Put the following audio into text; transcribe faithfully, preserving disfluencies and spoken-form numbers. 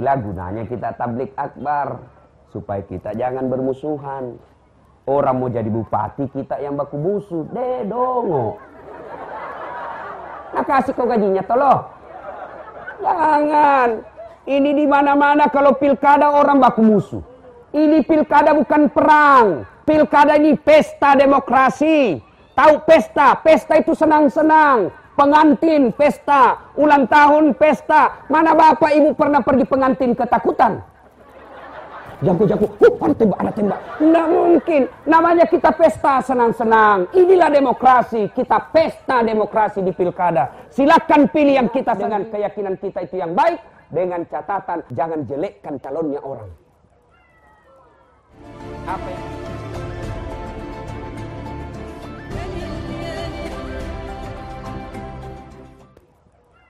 Inilah gunanya kita tablik akbar, supaya kita jangan bermusuhan. Orang mau jadi bupati, kita yang baku musuh. Deh dongo. Nah kasih kau gajinya toloh. Jangan. Ini di mana-mana kalau pilkada orang baku musuh. Ini pilkada bukan perang. Pilkada ini pesta demokrasi. Tahu pesta? Pesta itu senang-senang. Pengantin pesta, ulang tahun pesta. Mana bapak ibu pernah pergi pengantin ketakutan? Jago-jago, oh, ada tembak, ada tembak. Nggak mungkin. Namanya kita pesta senang-senang. Inilah demokrasi. Kita pesta demokrasi di pilkada. Silakan pilih yang kita dengan keyakinan kita itu yang baik. Dengan catatan jangan jelekkan calonnya orang. Apa yang